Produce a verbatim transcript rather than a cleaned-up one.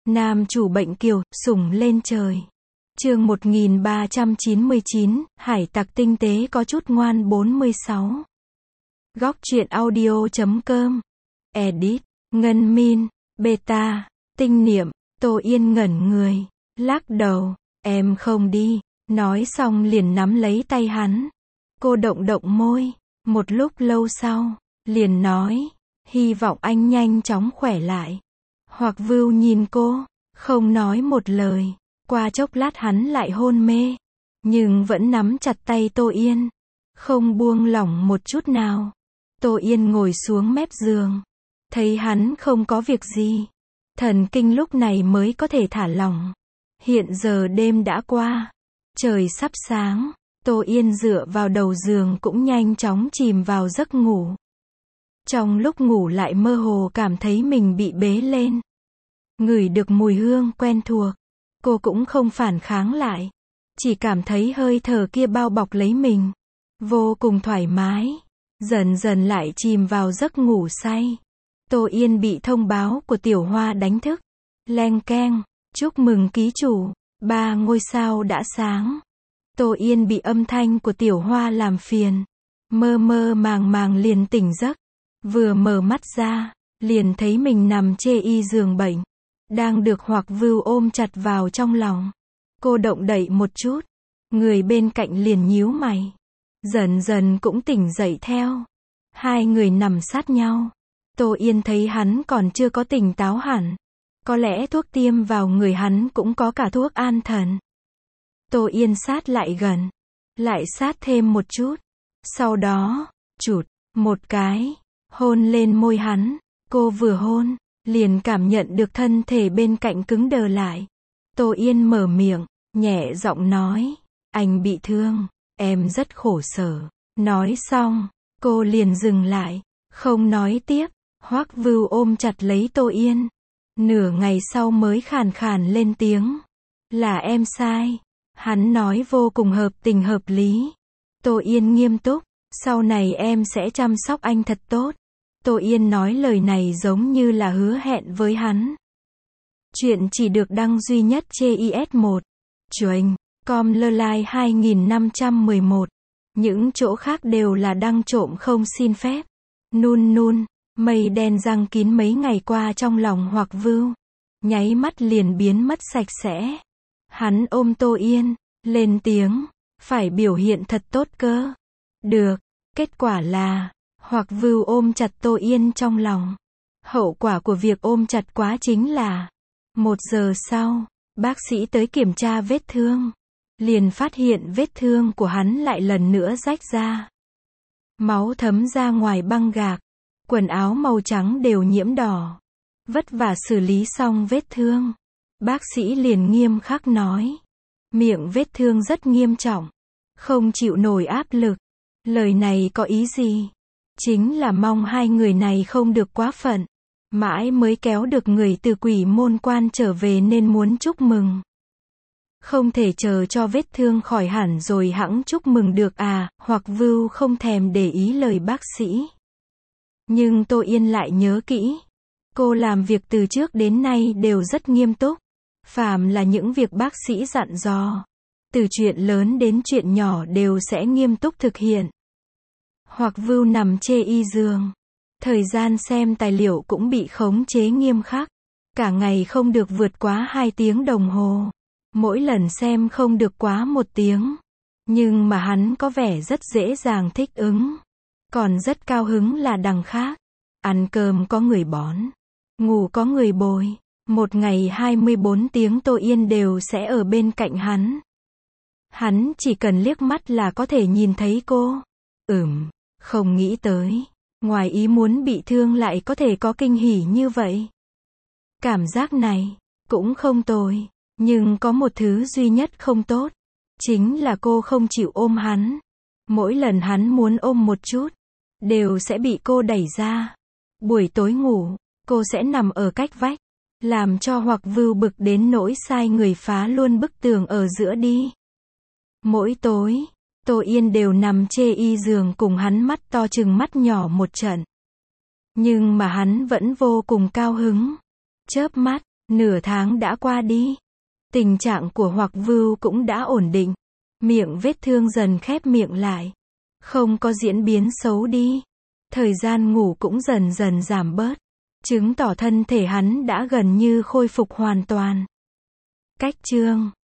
Nam chủ bệnh kiều, sủng lên trời. Chương một nghìn ba trăm chín mươi chín, hải tặc tinh tế có chút ngoan bốn mươi sáu. Góc truyện audio chấm com. Edit, Ngân Min, Beta, Tinh Niệm, Tô Yên ngẩn người, lắc đầu, em không đi, nói xong liền nắm lấy tay hắn. Cô động động môi, một lúc lâu sau, liền nói, hy vọng anh nhanh chóng khỏe lại. Hoặc Vưu nhìn cô, không nói một lời, qua chốc lát hắn lại hôn mê, nhưng vẫn nắm chặt tay Tô Yên, không buông lỏng một chút nào. Tô Yên ngồi xuống mép giường, thấy hắn không có việc gì, thần kinh lúc này mới có thể thả lỏng. Hiện giờ đêm đã qua, trời sắp sáng, Tô Yên dựa vào đầu giường cũng nhanh chóng chìm vào giấc ngủ. Trong lúc ngủ lại mơ hồ cảm thấy mình bị bế lên. Ngửi được mùi hương quen thuộc, cô cũng không phản kháng lại, chỉ cảm thấy hơi thở kia bao bọc lấy mình, vô cùng thoải mái, dần dần lại chìm vào giấc ngủ say. Tô Yên bị thông báo của Tiểu Hoa đánh thức. Leng keng, chúc mừng ký chủ, ba ngôi sao đã sáng. Tô Yên bị âm thanh của Tiểu Hoa làm phiền, mơ mơ màng màng liền tỉnh giấc. Vừa mở mắt ra, liền thấy mình nằm chê y giường bệnh, đang được Hoặc Vưu ôm chặt vào trong lòng. Cô động đậy một chút, người bên cạnh liền nhíu mày, dần dần cũng tỉnh dậy theo. Hai người nằm sát nhau. Tô Yên thấy hắn còn chưa có tỉnh táo hẳn, có lẽ thuốc tiêm vào người hắn cũng có cả thuốc an thần. Tô Yên sát lại gần, lại sát thêm một chút, sau đó, chụt, một cái, hôn lên môi hắn. Cô vừa hôn, liền cảm nhận được thân thể bên cạnh cứng đờ lại. Tô Yên mở miệng, nhẹ giọng nói, anh bị thương, em rất khổ sở. Nói xong, cô liền dừng lại, không nói tiếp. Hoắc Vưu ôm chặt lấy Tô Yên, nửa ngày sau mới khàn khàn lên tiếng, là em sai. Hắn nói vô cùng hợp tình hợp lý. Tô Yên nghiêm túc, sau này em sẽ chăm sóc anh thật tốt. Tô Yên nói lời này giống như là hứa hẹn với hắn. Chuyện chỉ được đăng duy nhất trên i ét một. Chuyện, com lơ lai hai nghìn năm trăm mười một. Những chỗ khác đều là đăng trộm không xin phép. Nun nun, mây đen giăng kín mấy ngày qua trong lòng Hoặc Vưu, nháy mắt liền biến mất sạch sẽ. Hắn ôm Tô Yên, lên tiếng, phải biểu hiện thật tốt cơ. Được, kết quả là, Hoặc Vưu ôm chặt Tô Yên trong lòng. Hậu quả của việc ôm chặt quá chính là, một giờ sau, bác sĩ tới kiểm tra vết thương, liền phát hiện vết thương của hắn lại lần nữa rách ra. Máu thấm ra ngoài băng gạc, quần áo màu trắng đều nhiễm đỏ. Vất vả xử lý xong vết thương, bác sĩ liền nghiêm khắc nói, miệng vết thương rất nghiêm trọng, không chịu nổi áp lực. Lời này có ý gì? Chính là mong hai người này không được quá phận, mãi mới kéo được người từ Quỷ Môn Quan trở về nên muốn chúc mừng. Không thể chờ cho vết thương khỏi hẳn rồi hẵng chúc mừng được à? Hoặc Vưu không thèm để ý lời bác sĩ. Nhưng Tô Yên lại nhớ kỹ, cô làm việc từ trước đến nay đều rất nghiêm túc. Phàm là những việc bác sĩ dặn dò, từ chuyện lớn đến chuyện nhỏ đều sẽ nghiêm túc thực hiện. Hoặc Vưu nằm chê y giường, thời gian xem tài liệu cũng bị khống chế nghiêm khắc, cả ngày không được vượt quá hai tiếng đồng hồ, mỗi lần xem không được quá một tiếng. Nhưng mà hắn có vẻ rất dễ dàng thích ứng, còn rất cao hứng là đằng khác. Ăn cơm có người bón, ngủ có người bồi, một ngày hai mươi bốn tiếng Tô Yên đều sẽ ở bên cạnh hắn. Hắn chỉ cần liếc mắt là có thể nhìn thấy cô. Ừm, không nghĩ tới, ngoài ý muốn bị thương lại có thể có kinh hỉ như vậy. Cảm giác này, cũng không tồi, nhưng có một thứ duy nhất không tốt, chính là cô không chịu ôm hắn. Mỗi lần hắn muốn ôm một chút, đều sẽ bị cô đẩy ra. Buổi tối ngủ, cô sẽ nằm ở cách vách, làm cho Hoặc Vưu bực đến nỗi sai người phá luôn bức tường ở giữa đi. Mỗi tối, Tô Yên đều nằm chê y giường cùng hắn mắt to chừng mắt nhỏ một trận. Nhưng mà hắn vẫn vô cùng cao hứng. Chớp mắt, Nửa tháng đã qua đi. Tình trạng của Hoặc Vưu cũng đã ổn định. Miệng vết thương dần khép miệng lại. Không có diễn biến xấu đi. Thời gian ngủ cũng dần dần giảm bớt. Chứng tỏ thân thể hắn đã gần như khôi phục hoàn toàn. Cách chương